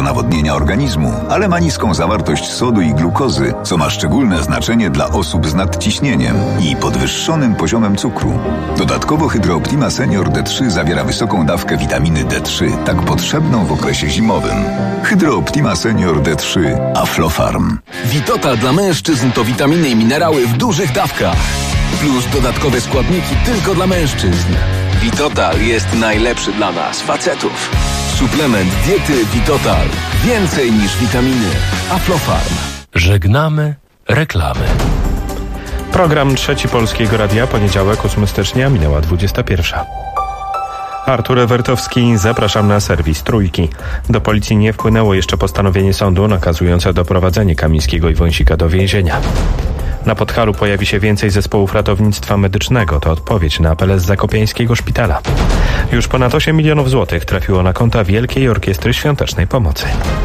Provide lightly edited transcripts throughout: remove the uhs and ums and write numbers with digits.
do nawodnienia organizmu, ale ma niską zawartość sodu i glukozy, co ma szczególne znaczenie dla osób z nadciśnieniem i podwyższonym poziomem cukru. Dodatkowo Hydro Optima Senior D3 zawiera wysoką dawkę witaminy D3, tak potrzebną w okresie zimowym. Hydro Optima Senior D3 Aflofarm. Vitotal dla mężczyzn to witaminy i minerały w dużych dawkach. Plus dodatkowe składniki tylko dla mężczyzn. Vitotal jest najlepszy dla nas, facetów. Suplement diety Vitotal. Więcej niż witaminy. Aflofarm. Żegnamy reklamy. Program Trzeci Polskiego Radia, poniedziałek, 8 stycznia, minęła 21. Artur Ewertowski, zapraszam na serwis Trójki. Do policji nie wpłynęło jeszcze postanowienie sądu nakazujące doprowadzenie Kamińskiego i Wąsika do więzienia. Na Podhalu pojawi się więcej zespołów ratownictwa medycznego. To odpowiedź na apele z zakopiańskiego szpitala. Już ponad 8 milionów złotych trafiło na konta Wielkiej Orkiestry Świątecznej Pomocy.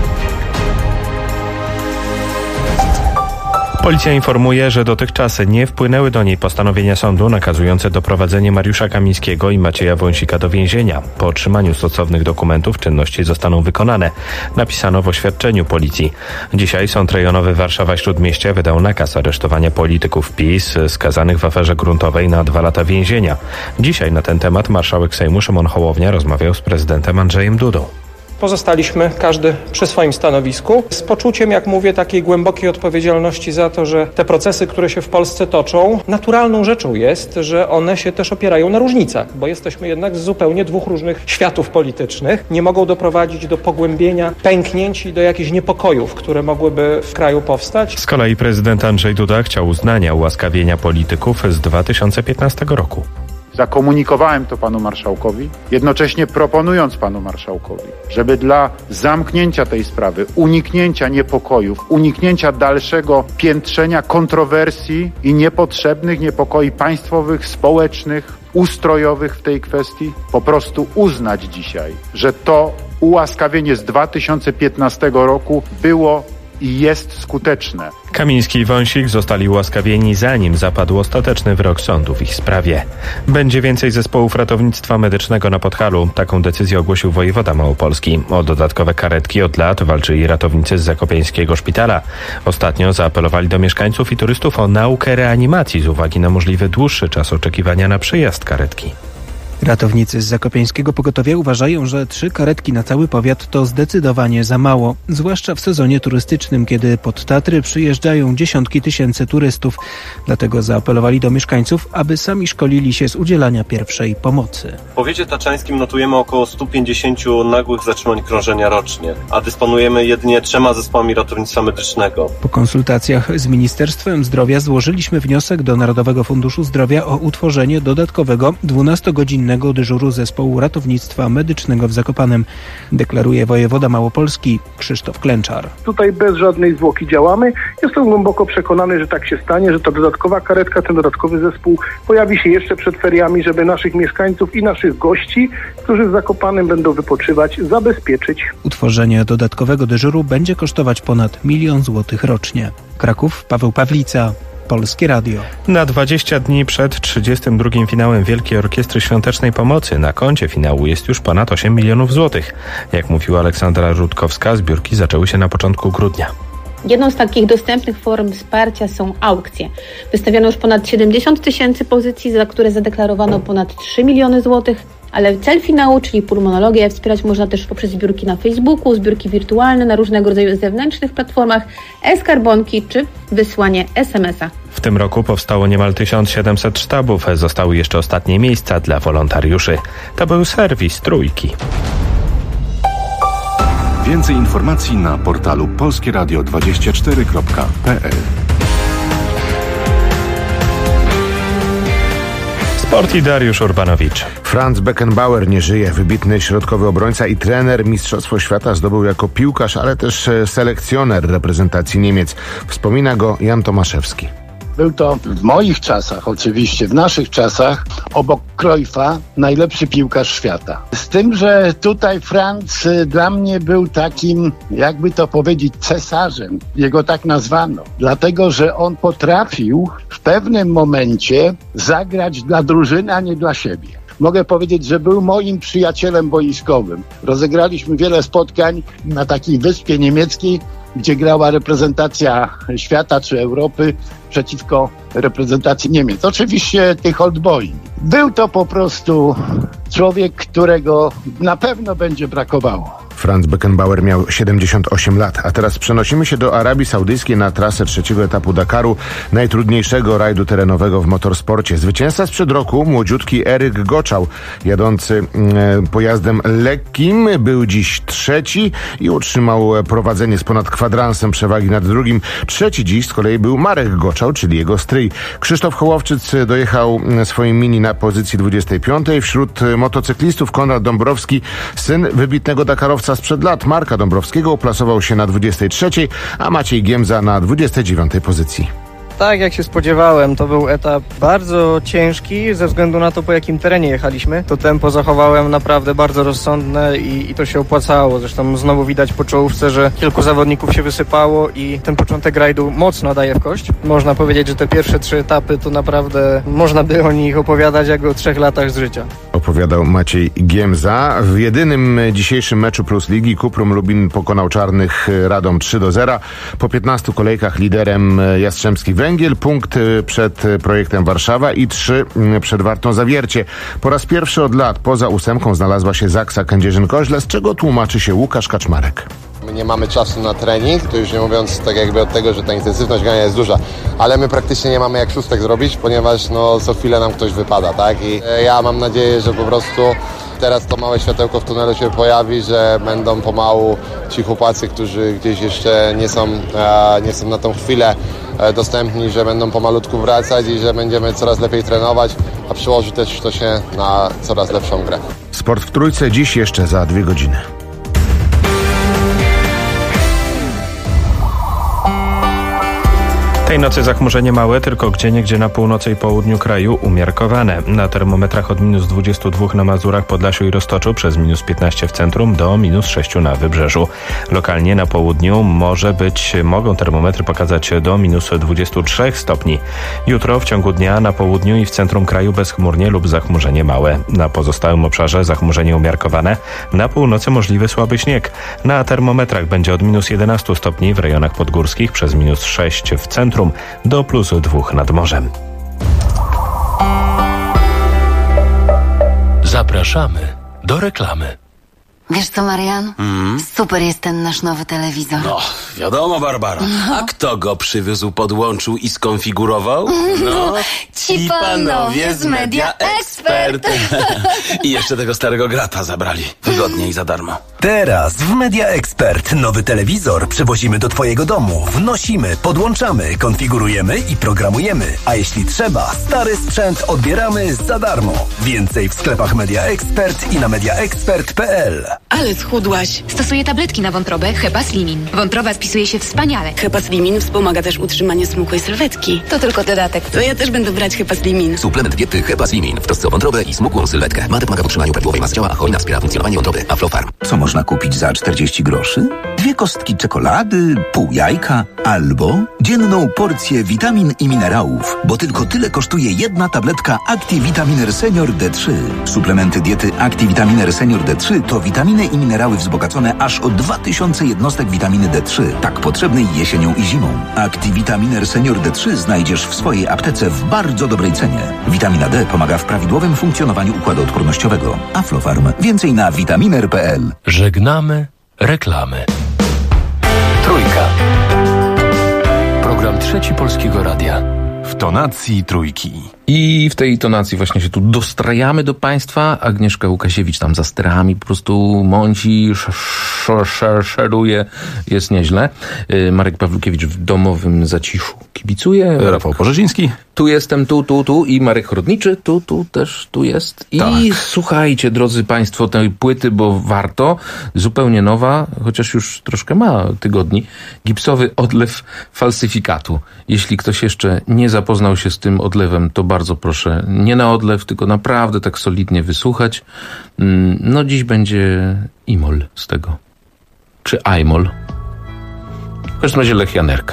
Policja informuje, że dotychczas nie wpłynęły do niej postanowienia sądu nakazujące doprowadzenie Mariusza Kamińskiego i Macieja Wąsika do więzienia. Po otrzymaniu stosownych dokumentów czynności zostaną wykonane. Napisano w oświadczeniu policji. Dzisiaj Sąd Rejonowy Warszawa-Śródmieście wydał nakaz aresztowania polityków PiS skazanych w aferze gruntowej na 2 lata więzienia. Dzisiaj na ten temat marszałek Sejmu Szymon Hołownia rozmawiał z prezydentem Andrzejem Dudą. Pozostaliśmy każdy przy swoim stanowisku z poczuciem, jak mówię, takiej głębokiej odpowiedzialności za to, że te procesy, które się w Polsce toczą, naturalną rzeczą jest, że one się też opierają na różnicach, bo jesteśmy jednak z zupełnie dwóch różnych światów politycznych. Nie mogą doprowadzić do pogłębienia pęknięć i do jakichś niepokojów, które mogłyby w kraju powstać. Z kolei prezydent Andrzej Duda chciał uznania ułaskawienia polityków z 2015 roku. Zakomunikowałem to panu marszałkowi, jednocześnie proponując panu marszałkowi, żeby dla zamknięcia tej sprawy, uniknięcia niepokojów, uniknięcia dalszego piętrzenia kontrowersji i niepotrzebnych niepokoi państwowych, społecznych, ustrojowych w tej kwestii, po prostu uznać dzisiaj, że to ułaskawienie z 2015 roku było i jest skuteczne. Kamiński i Wąsik zostali ułaskawieni, zanim zapadł ostateczny wyrok sądu w ich sprawie. Będzie więcej zespołów ratownictwa medycznego na Podhalu. Taką decyzję ogłosił wojewoda małopolski. O dodatkowe karetki od lat walczyli ratownicy z zakopiańskiego szpitala. Ostatnio zaapelowali do mieszkańców i turystów o naukę reanimacji z uwagi na możliwy dłuższy czas oczekiwania na przyjazd karetki. Ratownicy z zakopiańskiego pogotowia uważają, że 3 karetki na cały powiat to zdecydowanie za mało, zwłaszcza w sezonie turystycznym, kiedy pod Tatry przyjeżdżają dziesiątki tysięcy turystów. Dlatego zaapelowali do mieszkańców, aby sami szkolili się z udzielania pierwszej pomocy. W powiecie taczańskim notujemy około 150 nagłych zatrzymań krążenia rocznie, a dysponujemy jedynie 3 zespołami ratownictwa medycznego. Po konsultacjach z Ministerstwem Zdrowia złożyliśmy wniosek do Narodowego Funduszu Zdrowia o utworzenie dodatkowego 12-godzinnego dyżuru zespołu ratownictwa medycznego w Zakopanem, deklaruje wojewoda małopolski Krzysztof Klęczar. Tutaj bez żadnej zwłoki działamy. Jestem głęboko przekonany, że tak się stanie, że ta dodatkowa karetka, ten dodatkowy zespół pojawi się jeszcze przed feriami, żeby naszych mieszkańców i naszych gości, którzy w Zakopanem będą wypoczywać, zabezpieczyć. Utworzenie dodatkowego dyżuru będzie kosztować ponad 1 000 000 złotych rocznie. Kraków, Paweł Pawlica, Polskie Radio. Na 20 dni przed 32. finałem Wielkiej Orkiestry Świątecznej Pomocy na koncie finału jest już ponad 8 milionów złotych. Jak mówiła Aleksandra Rutkowska, zbiórki zaczęły się na początku grudnia. Jedną z takich dostępnych form wsparcia są aukcje. Wystawiono już ponad 70 tysięcy pozycji, za które zadeklarowano ponad 3 miliony złotych. Ale cel finału, czyli pulmonologię, wspierać można też poprzez zbiórki na Facebooku, zbiórki wirtualne na różnego rodzaju zewnętrznych platformach, e-skarbonki czy wysłanie SMS-a. W tym roku powstało niemal 1700 sztabów. Zostały jeszcze ostatnie miejsca dla wolontariuszy. To był serwis Trójki. Więcej informacji na portalu polskieradio24.pl. Sport i Dariusz Urbanowicz. Franz Beckenbauer nie żyje. Wybitny środkowy obrońca i trener Mistrzostwo Świata zdobył jako piłkarz, ale też selekcjoner reprezentacji Niemiec. Wspomina go Jan Tomaszewski. Był to w moich czasach, oczywiście w naszych czasach, obok Cruyffa najlepszy piłkarz świata. Z tym, że tutaj Franz dla mnie był takim, jakby to powiedzieć, cesarzem. Jego tak nazwano. Dlatego, że on potrafił w pewnym momencie zagrać dla drużyny, a nie dla siebie. mogę powiedzieć, że był moim przyjacielem boiskowym. Rozegraliśmy wiele spotkań na takiej wyspie niemieckiej, gdzie grała reprezentacja świata czy Europy przeciwko reprezentacji Niemiec. Oczywiście tych oldboi. Był to po prostu człowiek, którego na pewno będzie brakowało. Franz Beckenbauer miał 78 lat, a teraz przenosimy się do Arabii Saudyjskiej na trasę trzeciego etapu Dakaru, najtrudniejszego rajdu terenowego w motorsporcie. Zwycięzca sprzed roku, młodziutki Eryk Goczał, jadący pojazdem lekkim, był dziś trzeci i utrzymał prowadzenie z ponad kwadransem przewagi nad drugim. Trzeci dziś z kolei był Marek Goczał, czyli jego stryj. Krzysztof Hołowczyc dojechał swoim mini na pozycji 25. Wśród motocyklistów Konrad Dąbrowski, syn wybitnego dakarowca sprzed lat Marka Dąbrowskiego, uplasował się na 23, a Maciej Giemza na 29 pozycji. Tak jak się spodziewałem, to był etap bardzo ciężki ze względu na to, po jakim terenie jechaliśmy. To tempo zachowałem naprawdę bardzo rozsądne i to się opłacało. Zresztą znowu widać po czołówce, że kilku zawodników się wysypało i ten początek rajdu mocno daje w kość. Można powiedzieć, że te pierwsze 3 etapy to naprawdę można by o nich opowiadać jak o 3 latach z życia. Opowiadał Maciej Giemza. W jedynym dzisiejszym meczu Plus Ligi Kuprum Lubin pokonał Czarnych Radom 3-0. Po 15 kolejkach liderem Jastrzębski Węgiel, punkt przed Projektem Warszawa i 3 przed Wartą Zawiercie. Po raz pierwszy od lat poza 8 znalazła się Zaksa Kędzierzyn-Koźle, z czego tłumaczy się Łukasz Kaczmarek. My nie mamy czasu na trening, to już nie mówiąc tak jakby od tego, że ta intensywność grania jest duża, ale my praktycznie nie mamy jak szóstek zrobić, ponieważ co chwilę nam ktoś wypada, tak? I ja mam nadzieję, że po prostu teraz to małe światełko w tunelu się pojawi, że będą pomału ci chłopacy, którzy gdzieś jeszcze nie są na tą chwilę dostępni, że będą pomalutku wracać i że będziemy coraz lepiej trenować, a przełoży też to się na coraz lepszą grę. Sport w Trójce dziś jeszcze za 2 godziny. Tej nocy zachmurzenie małe, tylko gdzieniegdzie na północy i południu kraju umiarkowane. Na termometrach od -22 na Mazurach, Podlasiu i Roztoczu, przez -15 w centrum do -6 na wybrzeżu. Lokalnie na południu mogą termometry pokazać do -23 stopni. Jutro w ciągu dnia na południu i w centrum kraju bezchmurnie lub zachmurzenie małe. Na pozostałym obszarze zachmurzenie umiarkowane. Na północy możliwy słaby śnieg. Na termometrach będzie od -11 stopni w rejonach podgórskich, przez -6 w centrum do +2 nad morzem. Zapraszamy do reklamy. Wiesz co, Marian? Super jest ten nasz nowy telewizor. No, wiadomo, Barbara. A kto go przywiózł, podłączył i skonfigurował? No, ci panowie z Media Expert. I jeszcze tego starego grata zabrali. Wygodnie i za darmo. Teraz w Media Expert nowy telewizor przywozimy do twojego domu. Wnosimy, podłączamy, konfigurujemy i programujemy. A jeśli trzeba, stary sprzęt odbieramy za darmo. Więcej w sklepach Media Expert i na mediaexpert.pl. Ale schudłaś. Stosuję tabletki na wątrobę Hepaslimin. Wątroba spisuje się wspaniale. Hepaslimin wspomaga też utrzymanie smukłej sylwetki. To tylko dodatek. To ja też będę brać Hepaslimin. Suplement diety Hepaslimin w trosce o wątrobę i smukłą sylwetkę. Mate pomaga w utrzymaniu prawidłowej masy ciała, a hojna wspiera funkcjonowanie wątroby. Aflofarm. Co można kupić za 40 groszy? 2 kostki czekolady, pół jajka albo dzienną porcję witamin i minerałów, bo tylko tyle kosztuje jedna tabletka Activitaminer Senior D3. Suplementy diety Activitaminer Senior D3 to witaminy i minerały wzbogacone aż o 2000 jednostek witaminy D3, tak potrzebnej jesienią i zimą. Activitaminer Senior D3 znajdziesz w swojej aptece w bardzo dobrej cenie. Witamina D pomaga w prawidłowym funkcjonowaniu układu odpornościowego. Aflofarm. Więcej na vitaminer.pl. Żegnamy reklamy. Trójka. Program Trzeci Polskiego Radia. W tonacji Trójki. I w tej tonacji właśnie się tu dostrajamy do Państwa. Agnieszka Łukasiewicz tam za sterami po prostu mąci, szeruje, jest nieźle. Marek Pawlukiewicz w domowym zaciszu kibicuje. Rafał Porzeziński. Tu jestem, tu i Marek Chrodniczy, tu jest. I tak. Słuchajcie, drodzy Państwo, tej płyty, bo warto. Zupełnie nowa, chociaż już troszkę ma tygodni. Gipsowy odlew falsyfikatu. Jeśli ktoś jeszcze nie zapoznał się z tym odlewem, to bardzo proszę, nie na odlew, tylko naprawdę tak solidnie wysłuchać. No dziś będzie imol z tego. Czy ajmol. W każdym razie Lech Janerka.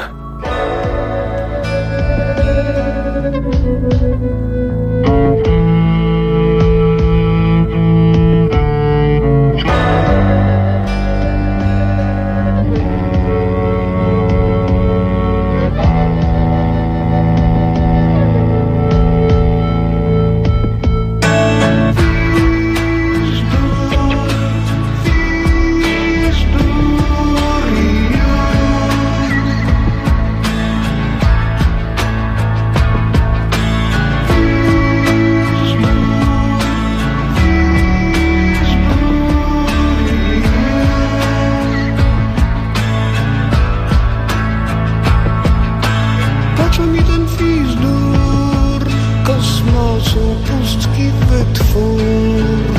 flur, kosmosu pustki wytwór.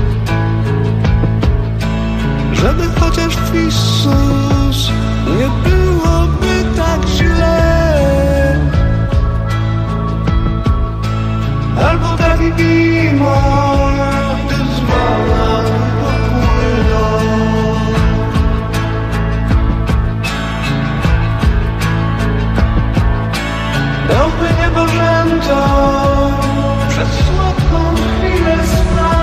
Żeby chociaż twój sus nie byłoby tak źle, albo taki gimor, gdy zwana popłyną. Dałby niebożętom przez słodką chwilę spać.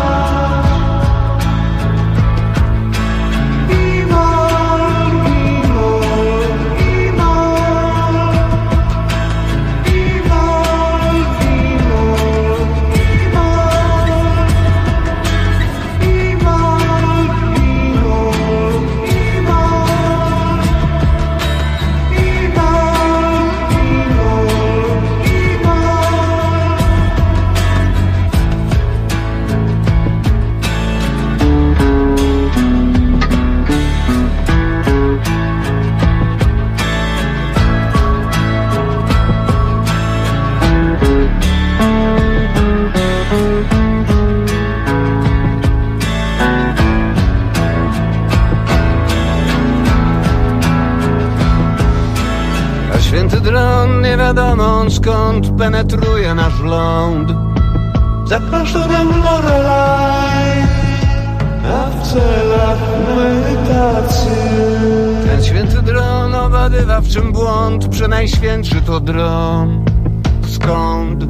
Święty dron, nie wiadomo skąd penetruje nasz ląd. Zaprasza nam Lorelai, a w celach medytacji ten święty dron obadywa w czym błąd, przenajświętszy to dron. Skąd?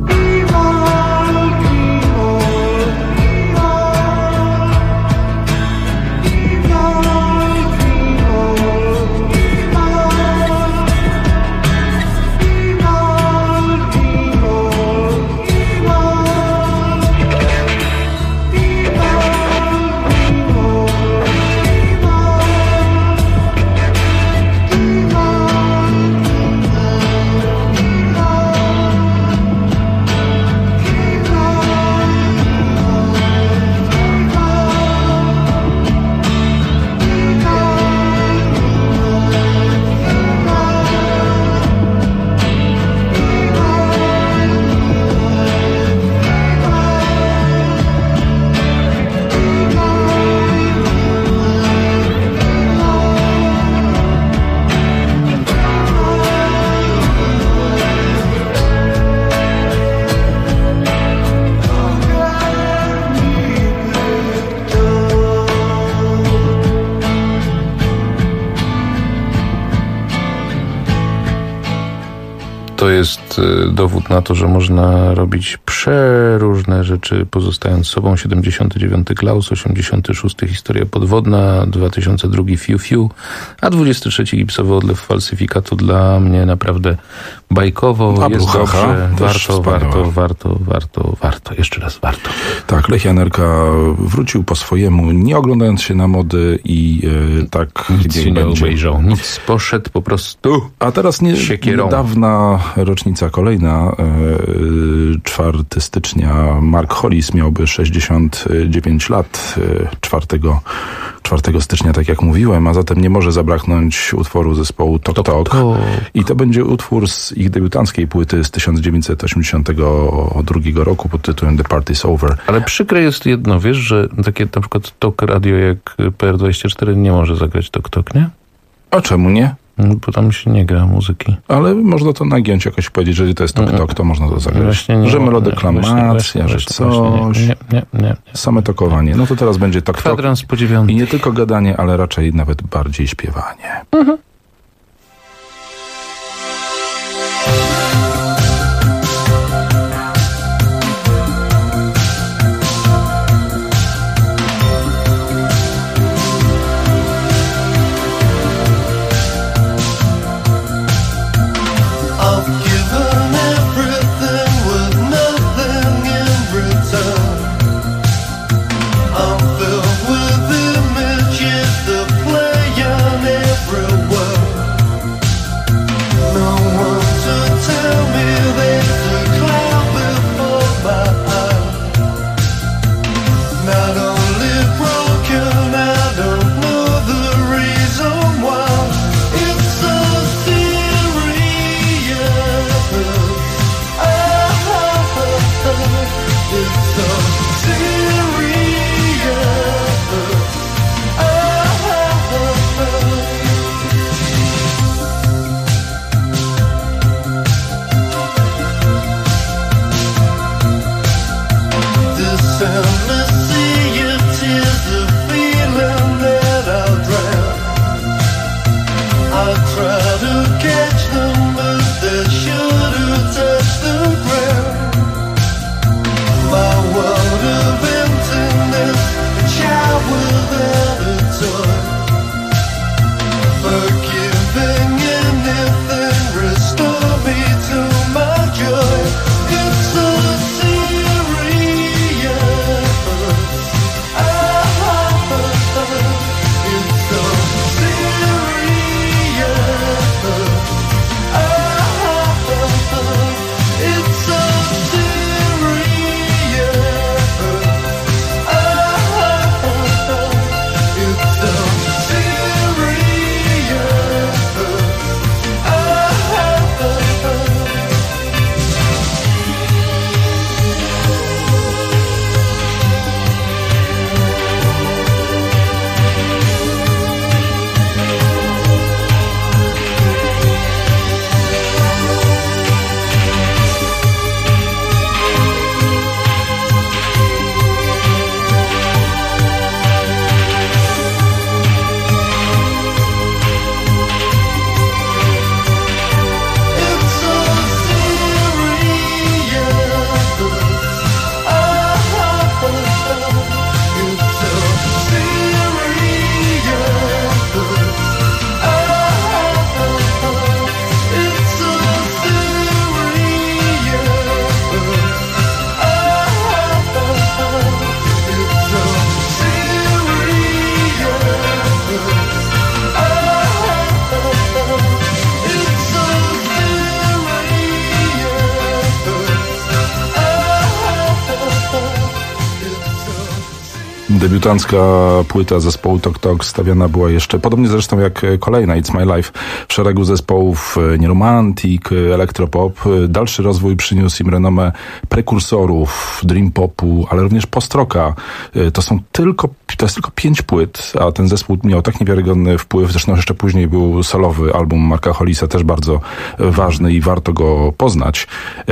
To jest dowód na to, że można robić przeróżne rzeczy pozostając sobą. 79. Klaus, 86. Historia podwodna, 2002 Fiu Fiu, a 23. Gipsowy odlew falsyfikatu. Dla mnie naprawdę bajkowo, a jest dobrze, warto, jeszcze raz warto. Tak, Lech Janerka wrócił po swojemu, nie oglądając się na mody i tak nic się nie obejrzał, nic, poszedł po prostu. A teraz niedawna rocznica kolejna, 4 stycznia, Mark Hollis miałby 69 lat, 4 stycznia, tak jak mówiłem, a zatem nie może zabraknąć utworu zespołu Tok Tok. I to będzie utwór z ich debiutanckiej płyty z 1982 roku pod tytułem The Party's Over. Ale przykre jest jedno, wiesz, że takie na przykład Tok Radio jak PR24 nie może zagrać Tok Tok, nie? A czemu nie? Bo tam się nie gra muzyki. Ale można to nagiąć, jakoś powiedzieć, że to jest Tok Tok, to można to zagrać. Że melodeklamacja, że coś. Nie. Same tokowanie. No to teraz będzie Tok Tok. Kwadrans po 9. I nie tylko gadanie, ale raczej nawet bardziej śpiewanie. Mhm. I'm filled with images that play on every word. Debiutancka płyta zespołu Tok Tok stawiana była jeszcze, podobnie zresztą jak kolejna It's My Life, w szeregu zespołów Romantic, elektropop. Dalszy rozwój przyniósł im renomę prekursorów dream popu, ale również post-rocka. To jest tylko 5 płyt, a ten zespół miał tak niewiarygodny wpływ. Zresztą jeszcze później był solowy album Marka Hollisa, też bardzo ważny i warto go poznać.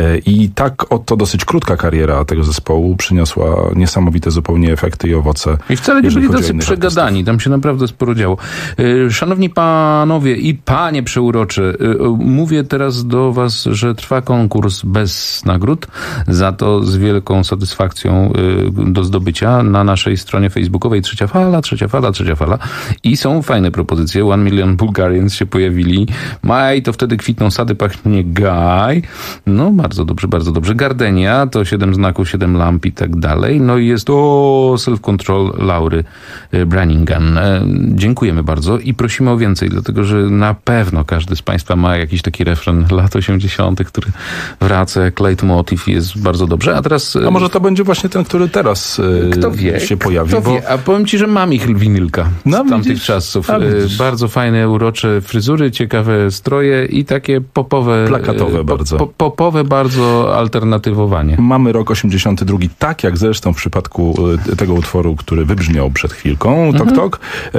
I tak oto dosyć krótka kariera tego zespołu przyniosła niesamowite zupełnie efekty i owoce. I wcale nie byli tacy przegadani, tam się naprawdę sporo działo. Szanowni panowie i panie przeurocze, mówię teraz do was, że trwa konkurs bez nagród, za to z wielką satysfakcją do zdobycia na naszej stronie facebookowej Trzecia Fala i są fajne propozycje. 1 Million Bulgarians się pojawili. Maj, to wtedy kwitną sady, pachnie gaj. No, bardzo dobrze. Gardenia, to 7 znaków, 7 lamp i tak dalej. No i jest Self Control Laury Brannigan. Dziękujemy bardzo i prosimy o więcej, dlatego że na pewno każdy z państwa ma jakiś taki refren lat 80., który wraca jak leitmotiv i jest bardzo dobrze. A teraz... A może to będzie właśnie ten, który teraz się pojawi? A powiem ci, że mam ich winylka z tamtych czasów. Bardzo fajne, urocze fryzury, ciekawe stroje i takie popowe... Plakatowe bardzo. Popowe bardzo alternatywowanie. Mamy rok 82, tak jak zresztą w przypadku tego utworu, który wybrzmiał przed chwilką, Tok Tok.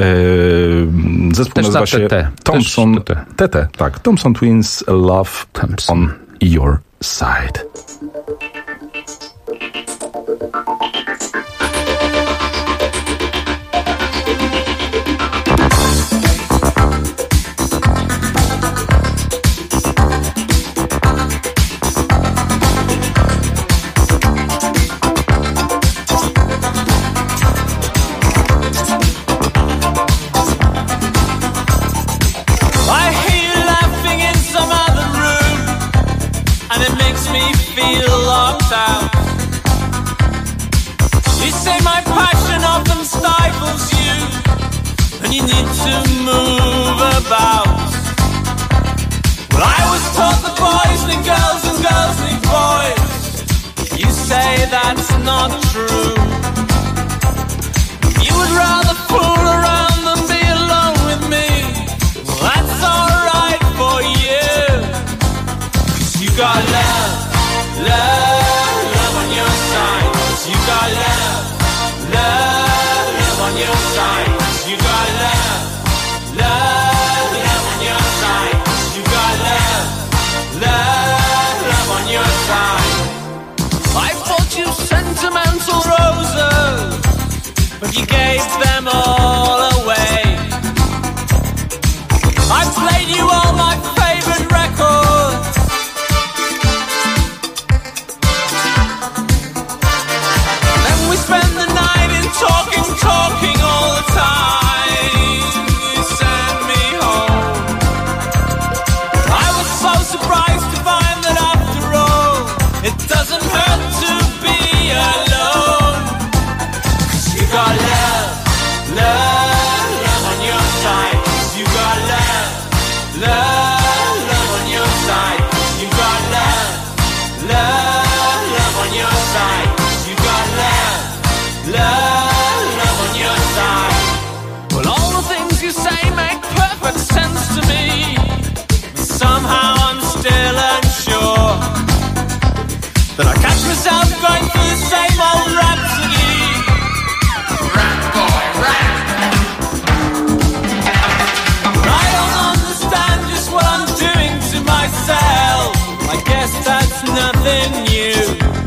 Zespół też nazywa się Thompson. Tak. Thompson Twins, Love on Your Side. You need to move about. Well, I was taught that boys need girls and girls need boys. You say that's not true. You would rather fool around than be alone with me. Well, that's alright for you. 'Cause you got love, love, love on your side. 'Cause you got love, love, love on your side. You got love, love, love on your side. You got love, love, love on your side. I bought you sentimental roses, but you gave them all away. I played you all my favorite records. Then we spent the night in talking all the time. You sent me home. I was so surprised to find that after all, it doesn't hurt to be alone. 'Cause you got love, love, love on your side. You got love, love, love on your side. You got love, love, love on your side. You got love, love, love on your side. Well, all the things you say make perfect sense to me. Somehow I'm still unsure that I catch myself going through the same old rhapsody. Rap boy, rap. I don't understand just what I'm doing to myself. I guess that's nothing new.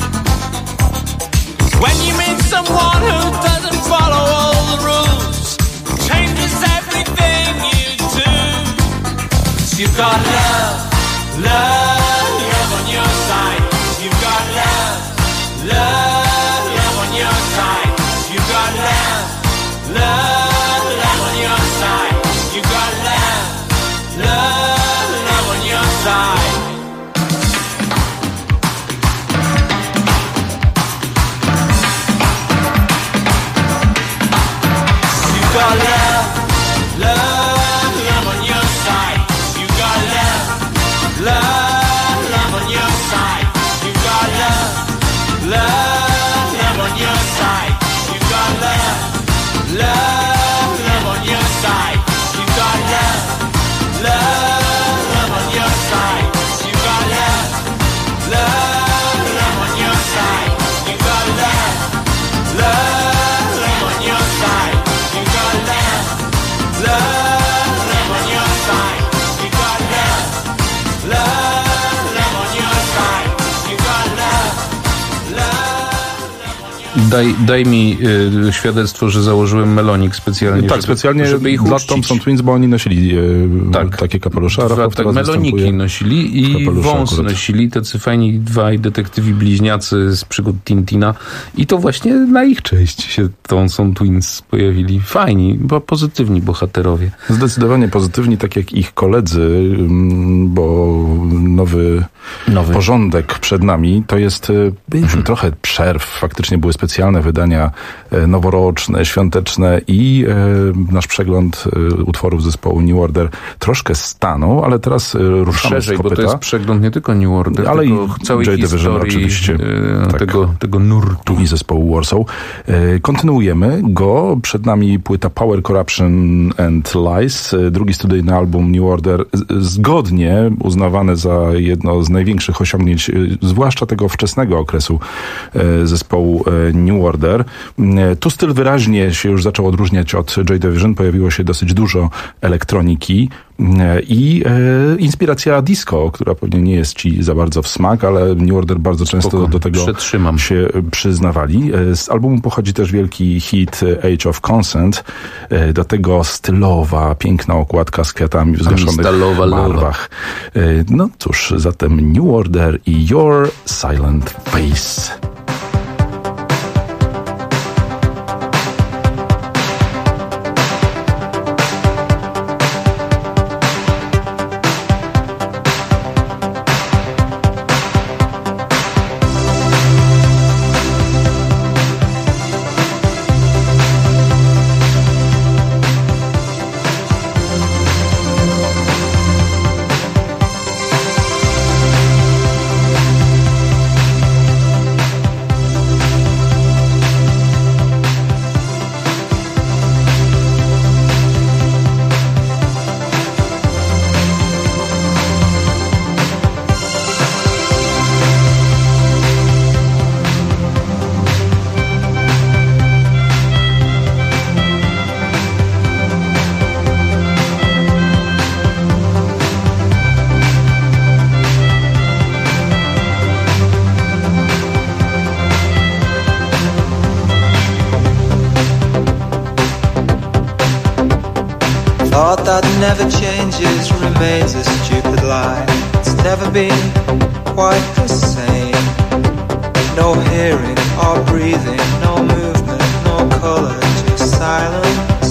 When you meet someone who doesn't follow all the rules, it changes everything you do. 'Cause you've got love, love, love on your side. You've got love, love, love on your side. You've got love, love, love on your side. You've got love, love, love on your side. You've got love, love, love on your side. You've got love, love, love on your side. You've got love, love, love on your side. You've got love, love, love on your side. You've got love, love, love on your side. You've got love, love, love on your side. You've got love, love, love on your side. You've got love, love, love on your side. You've got love, love, love on your side. You've got love, love. Daj mi świadectwo, że założyłem melonik specjalnie. Tak, specjalnie żeby ich dla uczcić. Thompson Twins, bo oni nosili takie kapelusze. Tak, meloniki nosili i wąsy nosili, tacy fajni dwaj detektywi bliźniacy z przygód Tintina. I to właśnie na ich cześć się Thompson Twins pojawili. Fajni, bo pozytywni bohaterowie. Zdecydowanie pozytywni, tak jak ich koledzy, bo nowy porządek przed nami. To jest trochę przerw. Faktycznie były specjalne wydania noworoczne, świąteczne i nasz przegląd utworów zespołu New Order troszkę stanął, ale teraz ruszamy szerzej, z kopyta. bo to jest przegląd nie tylko New Order, ale tylko i całej Joy Division historii oczywiście. tego nurtu. I zespołu Warsaw. Kontynuujemy go. Przed nami płyta Power, Corruption and Lies. Drugi studyjny album New Order, zgodnie uznawane za jedno z największych osiągnięć, zwłaszcza tego wczesnego okresu zespołu New Order. Tu styl wyraźnie się już zaczął odróżniać od Joy Division. Pojawiło się dosyć dużo elektroniki i inspiracja disco, która pewnie nie jest ci za bardzo w smak, ale New Order bardzo często do tego się przyznawali. Z albumu pochodzi też wielki hit Age of Consent, do tego stylowa, piękna okładka z kwiatami w zgaszonych barwach. No cóż, zatem New Order i Your Silent Face. that never changes remains a stupid lie. It's never been quite the same. No hearing or breathing, no movement, no color, just silence.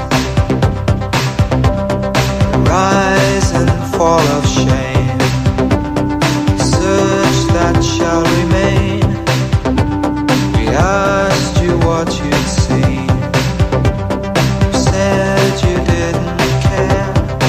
Rise and fall of shame, search that shall remain. We asked you what you'd seen, you said you didn't care.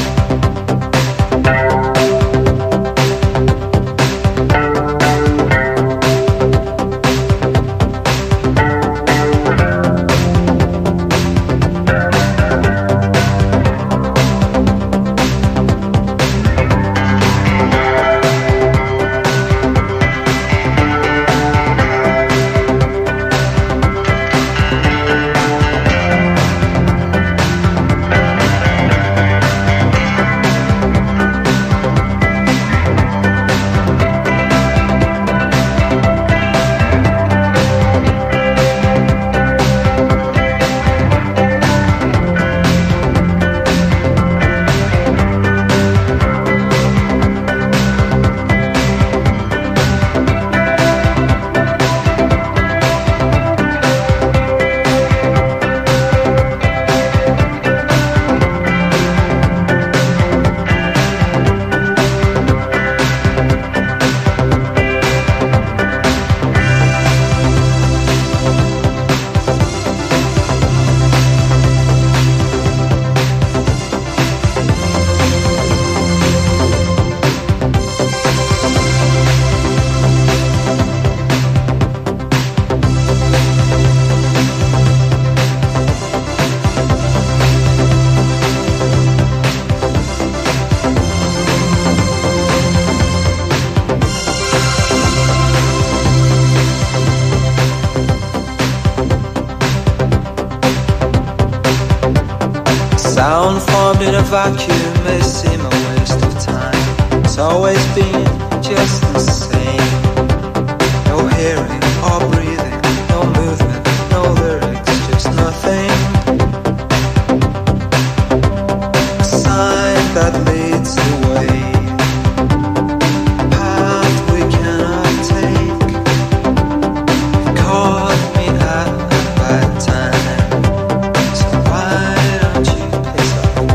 Sound formed in a vacuum may seem a waste of time. It's always been just the same. No hearing or breathing, no movement, no lyrics, just nothing. A sign that leads the way, a path we cannot take. You caught me at a bad time, so why don't you pick up?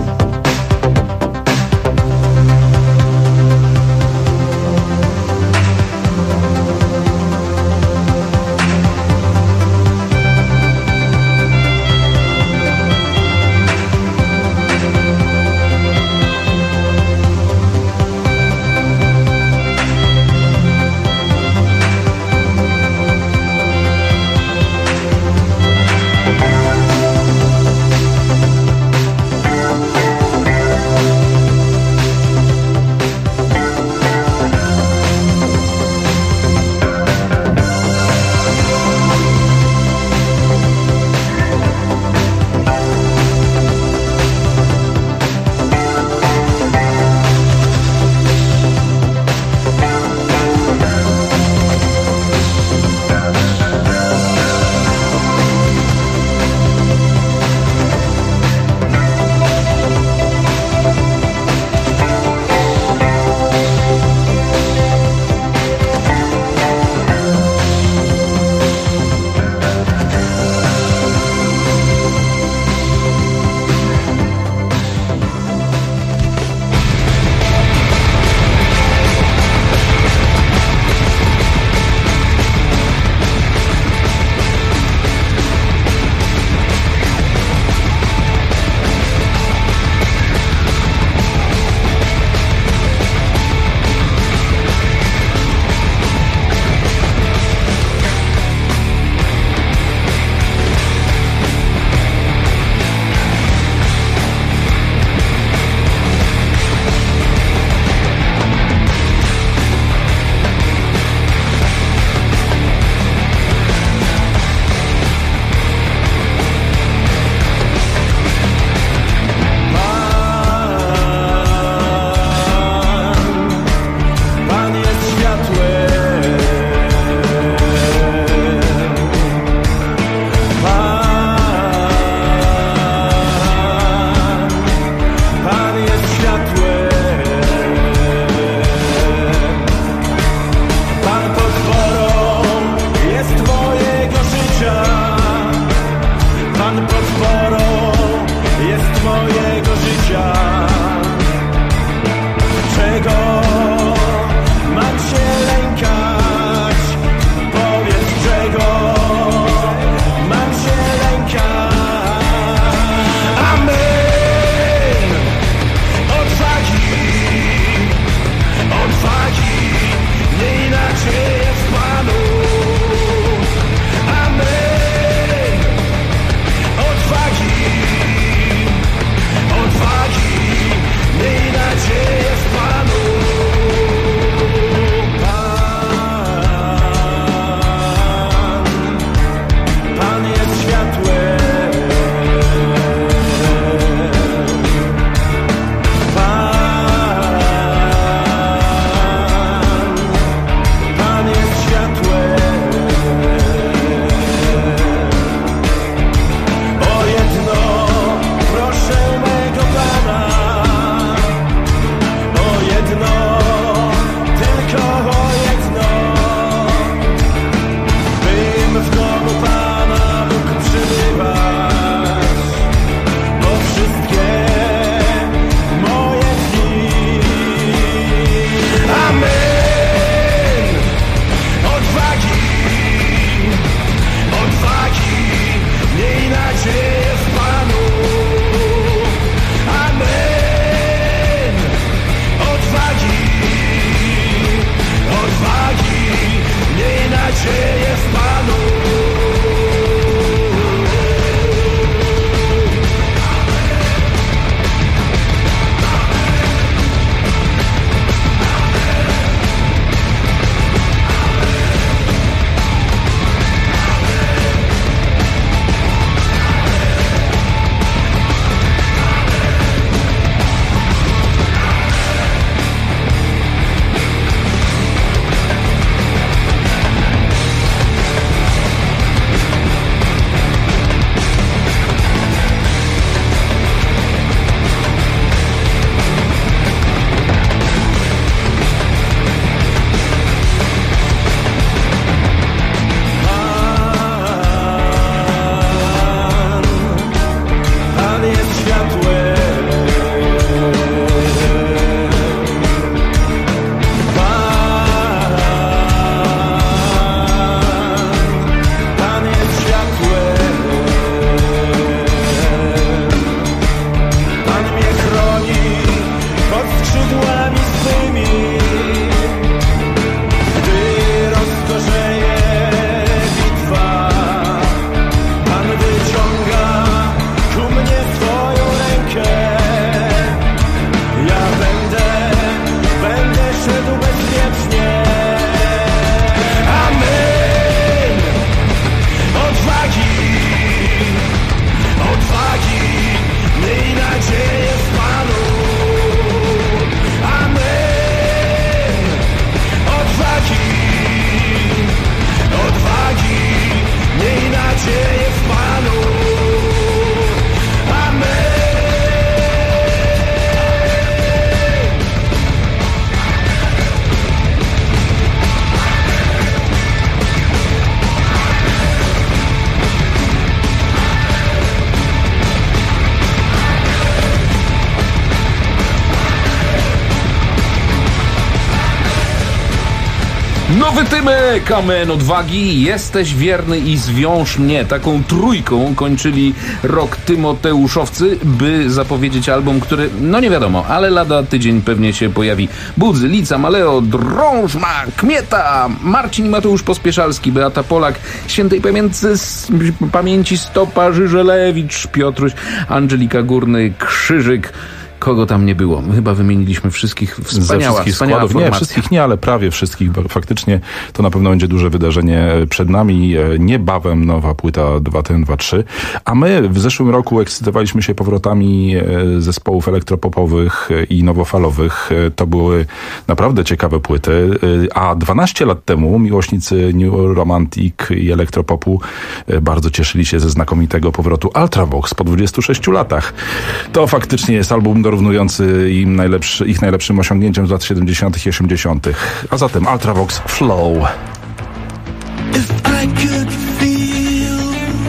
Gotowy Tymek, amen odwagi, jesteś wierny i zwiąż mnie. Taką trójką kończyli rok Tymoteuszowcy, by zapowiedzieć album, który, no nie wiadomo, ale lada tydzień pewnie się pojawi. Budzy, Lica, Maleo, Drążma, Kmieta, Marcin i Mateusz Pospieszalski, Beata Polak, świętej pamięci Stopa, Żyżelewicz, Piotruś, Angelika Górny, Krzyżyk. Kogo tam nie było? Chyba wymieniliśmy wszystkich. Wspaniała składów. Nie, wszystkich nie, ale prawie wszystkich. Faktycznie to na pewno będzie duże wydarzenie przed nami. Niebawem nowa płyta 2TN23. A my w zeszłym roku ekscytowaliśmy się powrotami zespołów elektropopowych i nowofalowych. To były naprawdę ciekawe płyty. A 12 lat temu miłośnicy New Romantic i elektropopu bardzo cieszyli się ze znakomitego powrotu Ultravox po 26 latach. To faktycznie jest album dorównujący im ich najlepszym osiągnięciom z lat 70. i 80. A zatem Ultravox Flow. If I could feel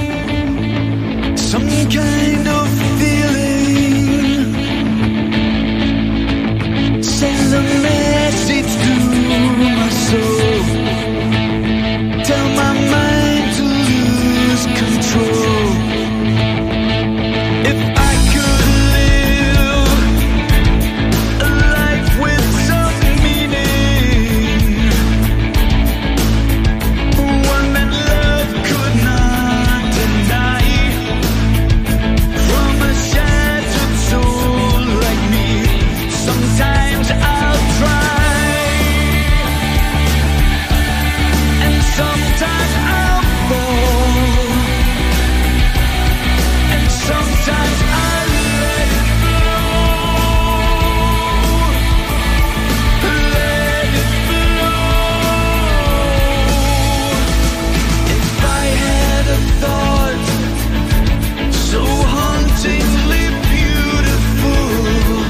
some kind of feeling, send a message to my soul, tell my mind to lose control. If I could live a life with some meaning, one that love could not deny, from a shattered soul like me, sometimes I'll try, and sometimes I'll fall, and sometimes I'll let it flow, let it flow. If I had a thought so hauntingly beautiful,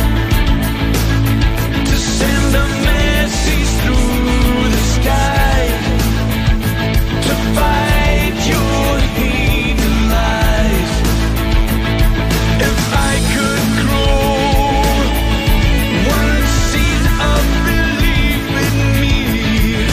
to send a message through the sky, to fight your hidden lies. If I could grow one seed of belief in me,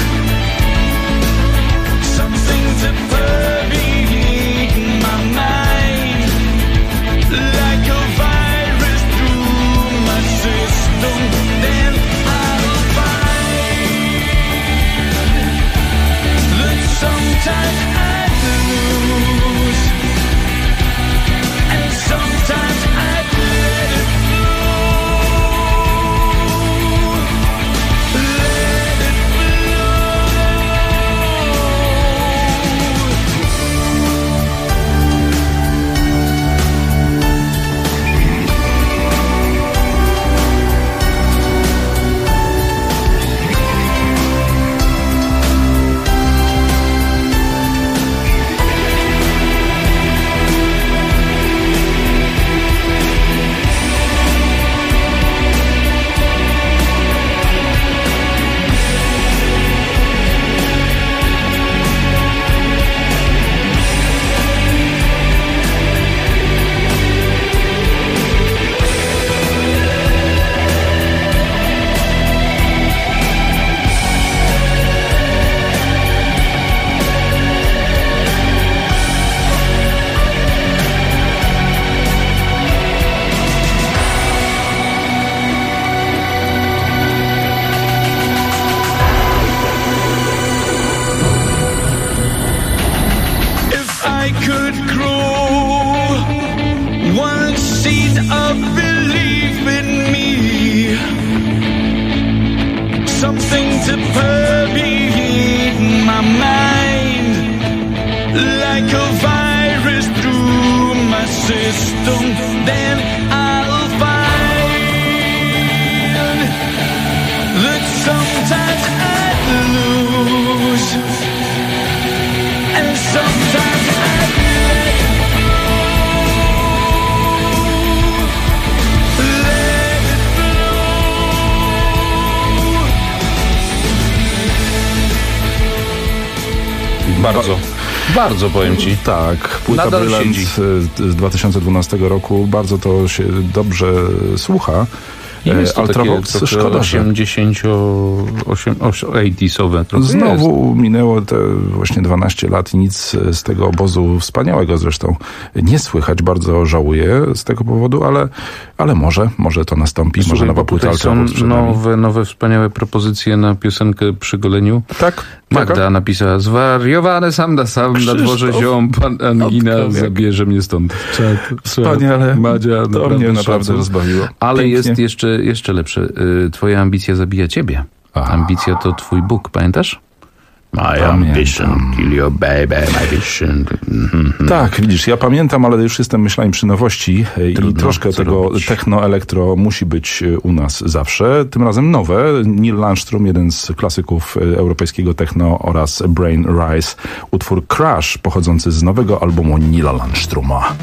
something to permeate my mind, like a virus through my system, then I'll find that sometimes I lose, and sometimes I let it flow, let it If I could grow one seed of belief in me, something to permeate my mind, like a virus through my system, then I'll find that sometimes I lose, and sometimes I let it flow, let it Bardzo. Bardzo, powiem ci. Tak, płyta Nadal Brylant siedzi. z 2012 roku, bardzo to się dobrze słucha. Jest to Ultravox, takie szkoda, 80-sowe. Znowu minęło te właśnie 12 lat i nic z tego obozu wspaniałego zresztą nie słychać. Bardzo żałuję z tego powodu, ale może to nastąpi. Słuchaj, może nowa płyta Ultravox są nowe wspaniałe propozycje na piosenkę przy goleniu. Tak. Magda napisała: zwariowany sam na dworze ziom, pan Angina zabierze mnie stąd. Wspaniale. Madzia, to mnie naprawdę rozbawiło. Ale Pięknie. jest jeszcze lepsze. Twoja ambicja zabija ciebie. Ambicja to twój Bóg, pamiętasz? My ambition, kill your baby, my vision. Tak, widzisz, ja pamiętam, ale już jestem myślami przy nowości i troszkę tego techno-elektro musi być u nas zawsze. Tym razem nowe. Neil Landstrom, jeden z klasyków europejskiego techno, oraz Brain Rise. Utwór Crash, pochodzący z nowego albumu Neila Landstroma.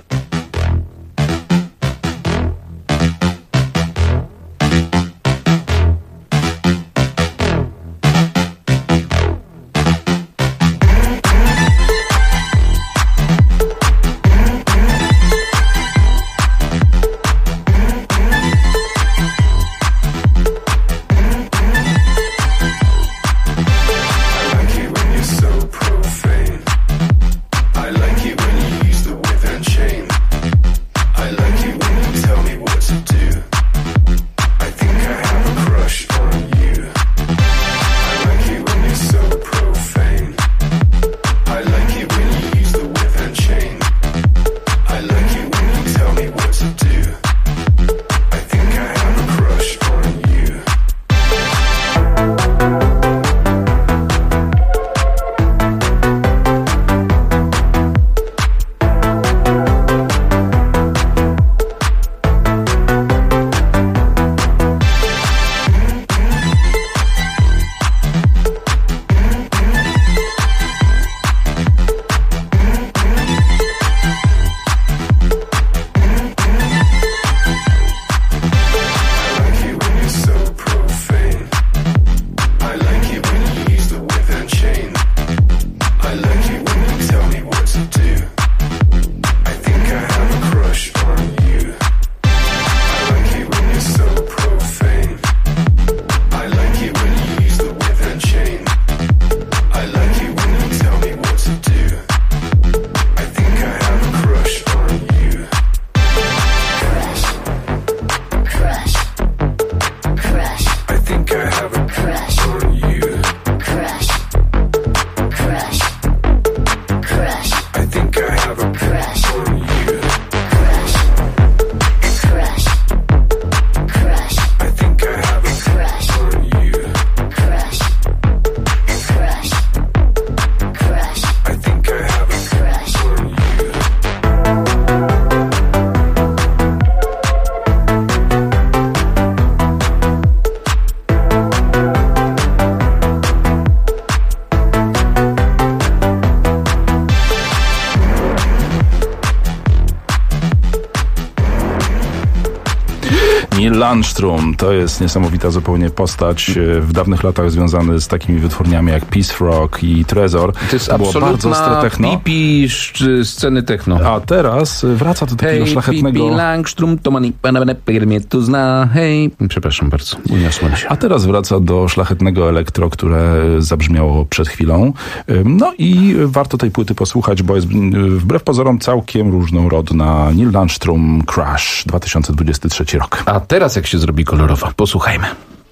Neil Landstrom to jest niesamowita zupełnie postać, w dawnych latach związany z takimi wytwórniami jak Peace Frog i Trezor. To jest absolutna pipi sceny techno. A teraz wraca do takiego szlachetnego... Pipi Landstrom, to mnie tu zna, hej. Przepraszam bardzo, uniosłem się. A teraz wraca do szlachetnego elektro, które zabrzmiało przed chwilą. No i warto tej płyty posłuchać, bo jest wbrew pozorom całkiem różnorodna. Neil Landstrom, Crash, 2023 rok. A teraz jak się zrobi kolorowo, posłuchajmy.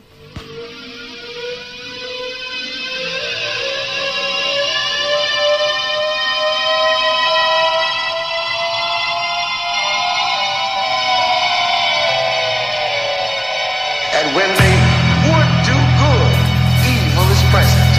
And when they would do good, evil is present.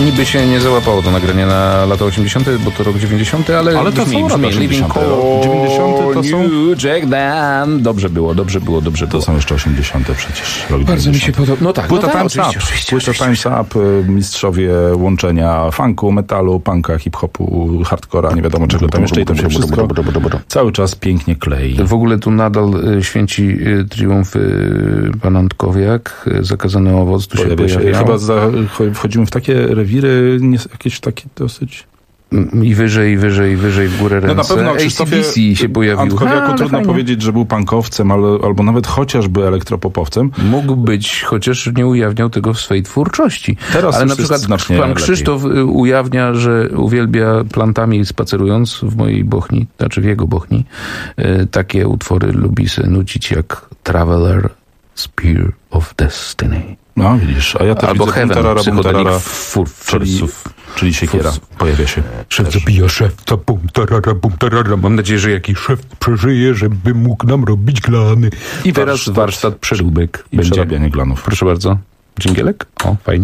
Niby się nie załapało to nagranie na lata 80., bo to rok 90., ale to brzmi, są lata 80. 90. to są... Jack Dan. Dobrze było. To są jeszcze 80. przecież. Bardzo mi się podoba. No tak, Płyta oczywiście. Time's Up, mistrzowie łączenia funku, metalu, punka, hip-hopu, hardcora, nie wiadomo czego tam jeszcze i to się wszystko cały czas pięknie klei. W ogóle tu nadal święci triumfy pan Antkowiak, zakazany owoc tu się pojawia. Chyba wchodzimy w takie rewiry, jakieś takie dosyć... I wyżej w górę ręce. No na pewno AC/DC się pojawił. Antkowiaku trudno powiedzieć, że był punkowcem, albo nawet chociażby elektropopowcem. Mógł być, chociaż nie ujawniał tego w swojej twórczości. Teraz ale na przykład pan Krzysztof ujawnia, że uwielbia plantami spacerując w mojej bochni, znaczy w jego bochni. Takie utwory lubi se nucić jak Traveler, Spear of Destiny. No widzisz, a ja też albo widzę Heaven, psychodelik czyli siekiera pojawia się. Szef zabija szefca, bum tarara. Mam nadzieję, że jakiś szef przeżyje, żeby mógł nam robić glany. I teraz warsztat przeróbek. I przerabianie glanów. Proszę bardzo. Dżingielek? O, fajnie.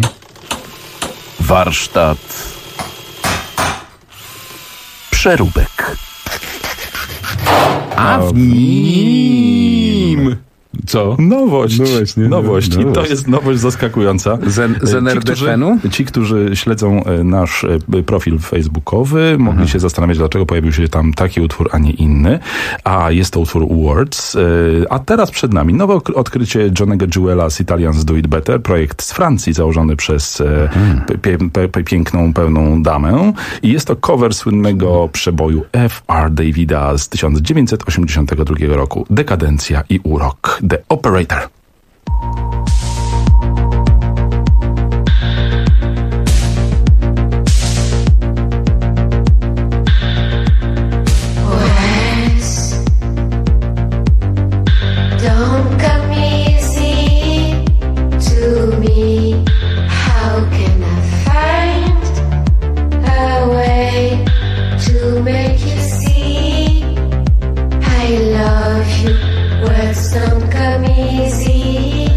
Warsztat przeróbek. A w nim... Co? Nowość. I to jest nowość zaskakująca. Z NRD-fenu? Ci, którzy śledzą nasz profil facebookowy, mogli się zastanawiać, dlaczego pojawił się tam taki utwór, a nie inny. A jest to utwór Words. A teraz przed nami nowe odkrycie Johnnego Jewela z Italians Do It Better. Projekt z Francji założony przez piękną, pełną damę. I jest to cover słynnego przeboju F.R. Davida z 1982 roku. Dekadencja i urok. The Operator. Don't come easy.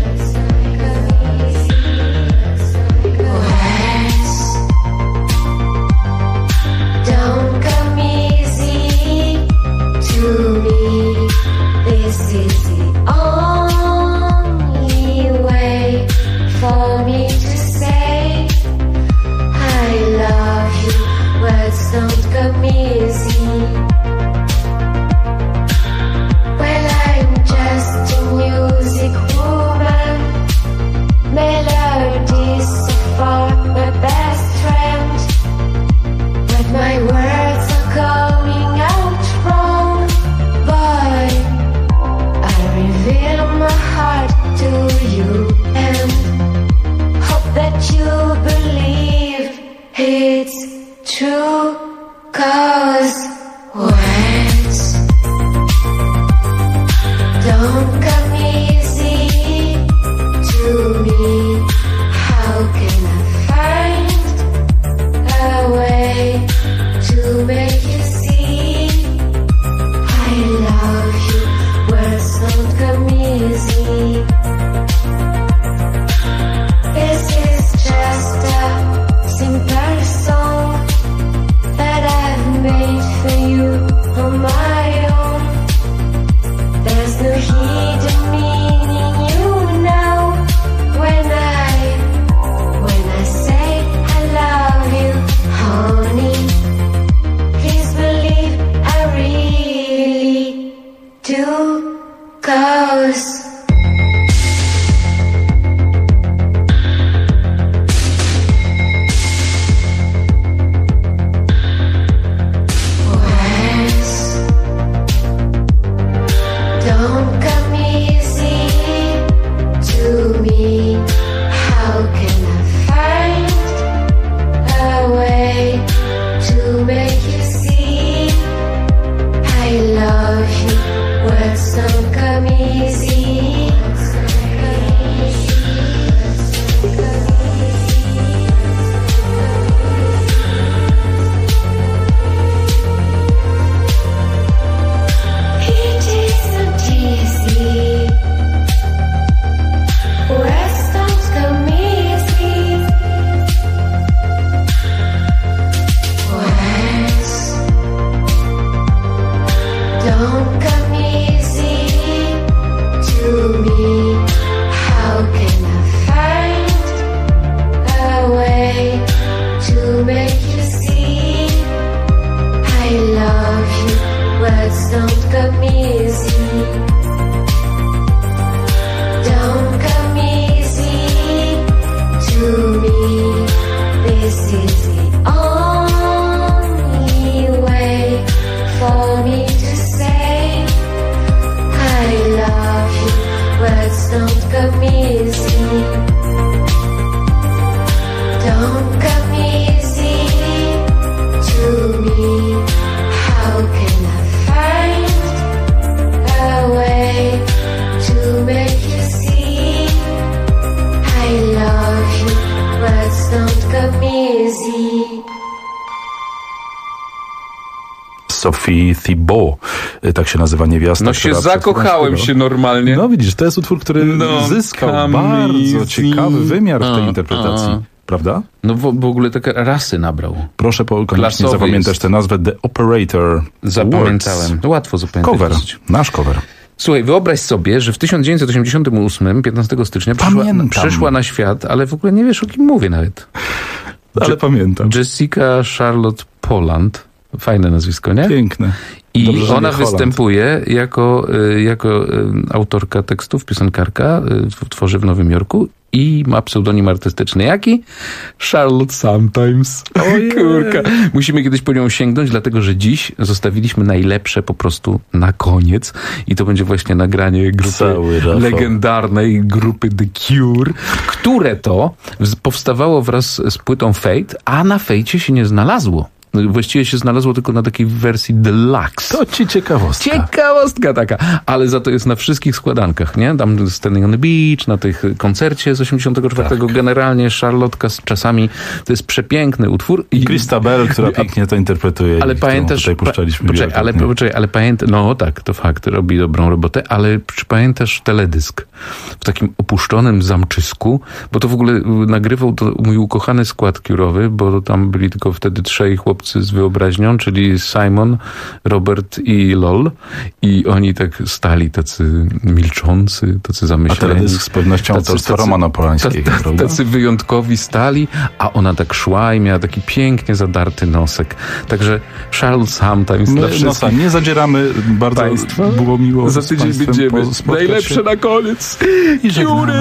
Sophie Thibault. Tak się nazywa niewiasta. No się zakochałem się normalnie. No widzisz, to jest utwór, który zyskał bardzo ciekawy wymiar w tej interpretacji. Prawda? No w ogóle takie rasy nabrał. Proszę koniecznie zapamiętać tę nazwę The Operator. Zapamiętałem. Łatwo zapamiętać. Cover. Nasz cover. Słuchaj, wyobraź sobie, że w 1988, 15 stycznia przyszła na świat, ale w ogóle nie wiesz, o kim mówię nawet. Ale pamiętam. Jessica Charlotte Poland. Fajne nazwisko, nie? Piękne. I dobrze, ona występuje jako autorka tekstów, piosenkarka, tworzy w Nowym Jorku i ma pseudonim artystyczny. Jaki? Charlotte Sometimes. Kurka. Musimy kiedyś po nią sięgnąć, dlatego że dziś zostawiliśmy najlepsze po prostu na koniec i to będzie właśnie nagranie grupy legendarnej grupy The Cure, które to powstawało wraz z płytą Fate, a na Fate'cie się nie znalazło. Właściwie się znalazło tylko na takiej wersji deluxe. To ci ciekawostka. Ciekawostka taka. Ale za to jest na wszystkich składankach, nie? Tam Standing on the Beach, na tych koncercie z 84. Tak. Generalnie Charlotka z czasami to jest przepiękny utwór. I Krista Bell, która pięknie to interpretuje. Ale pamiętasz... Ale pamiętasz... No tak, to fakt, robi dobrą robotę, ale czy pamiętasz teledysk w takim opuszczonym zamczysku? Bo to w ogóle nagrywał to mój ukochany skład Cure'owy, bo tam byli tylko wtedy 3 chłopcy z wyobraźnią, czyli Simon, Robert i Lol. I oni tak stali tacy milczący, tacy zamyśleni. A teledysk z pewnością autorstwa Romana Polańskiego, prawda? Tacy wyjątkowi stali, a ona tak szła i miała taki pięknie zadarty nosek. Także Charlotte Sometimes dla wszystkich. Nosa nie zadzieramy, bardzo państwa. Było miło za tydzień będziemy. Najlepsze na koniec. I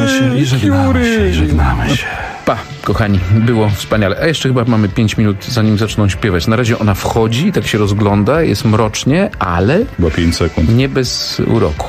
żegnamy się. Pa, kochani, było wspaniale. A jeszcze chyba mamy 5 minut, zanim zaczną śpiewać. Na razie ona wchodzi, tak się rozgląda, jest mrocznie, ale... Chyba 5 sekund. Nie bez uroku.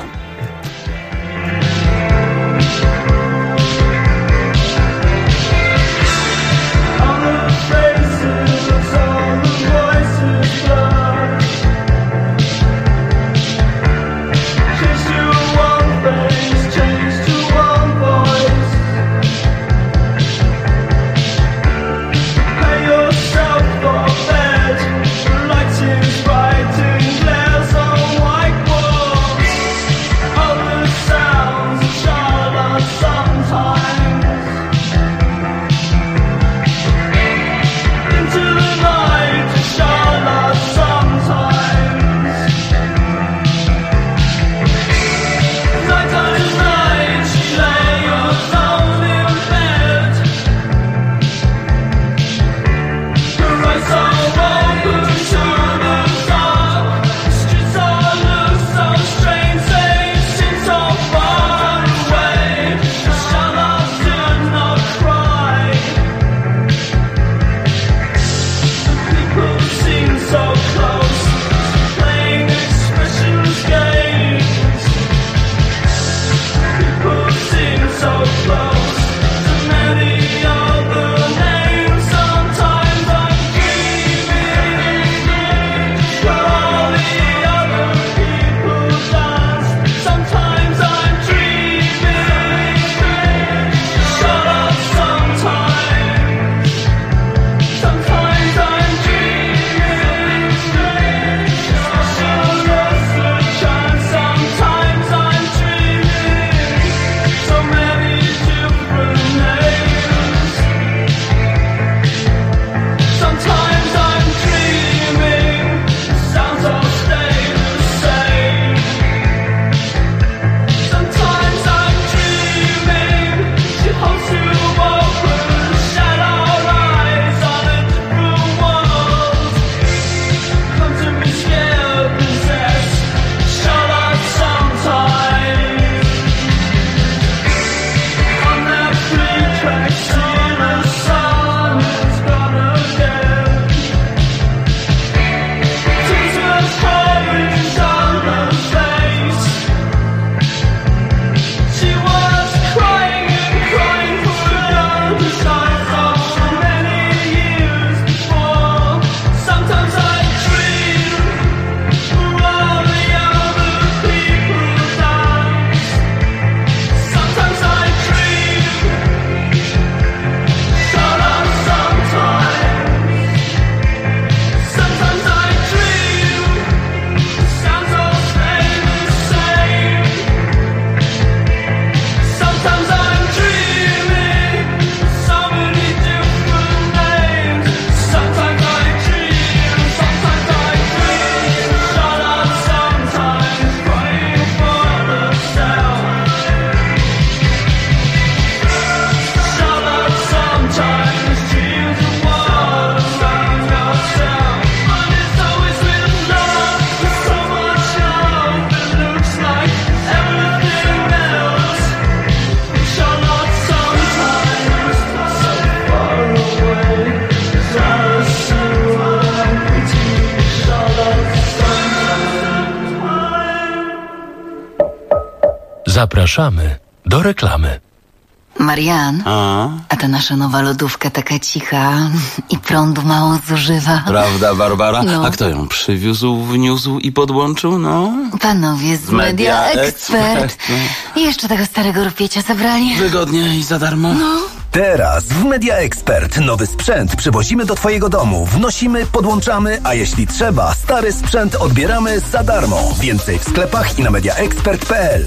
Zapraszamy do reklamy. Marian, a ta nasza nowa lodówka taka cicha i prądu mało zużywa. Prawda, Barbara? No. A kto ją przywiózł, wniósł i podłączył? No, panowie z Media Expert. I jeszcze tego starego rupiecie zabrali. Wygodnie i za darmo. No. Teraz w Media Expert nowy sprzęt przywozimy do twojego domu. Wnosimy, podłączamy, a jeśli trzeba, stary sprzęt odbieramy za darmo. Więcej w sklepach i na mediaexpert.pl.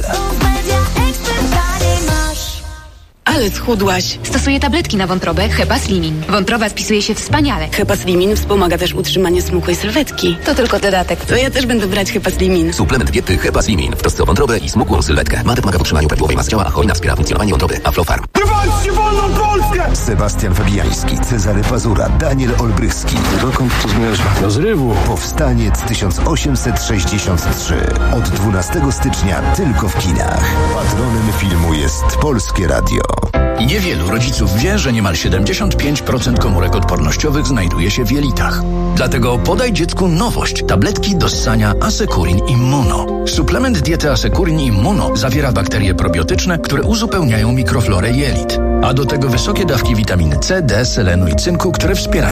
Ale schudłaś. Stosuję tabletki na wątrobę Hepaslimin. Wątroba spisuje się wspaniale. Hepaslimin wspomaga też utrzymanie smukłej sylwetki. To tylko dodatek. To ja też będę brać Hepaslimin. Suplement diety Hepaslimin w trosce o wątrobę i smukłą sylwetkę. Ma pomaga w utrzymaniu prawidłowej masy ciała, a hojna wspiera funkcjonowanie wątroby. Aflofarm. Wywalczcie wolną Polskę! Sebastian Fabiański, Cezary Pazura, Daniel Olbrychski. Dokąd to zmierza? Do zrywu. Powstaniec 1863. Od 12 stycznia tylko w kinach. Patronem filmu jest Polskie Radio. Niewielu rodziców wie, że niemal 75% komórek odpornościowych znajduje się w jelitach. Dlatego podaj dziecku nowość. Tabletki do ssania Asekurin Immuno. Suplement diety Asekurin Immuno zawiera bakterie probiotyczne, które uzupełniają mikroflorę jelit. A do tego wysokie dawki witaminy C, D, selenu i cynku, które wspierają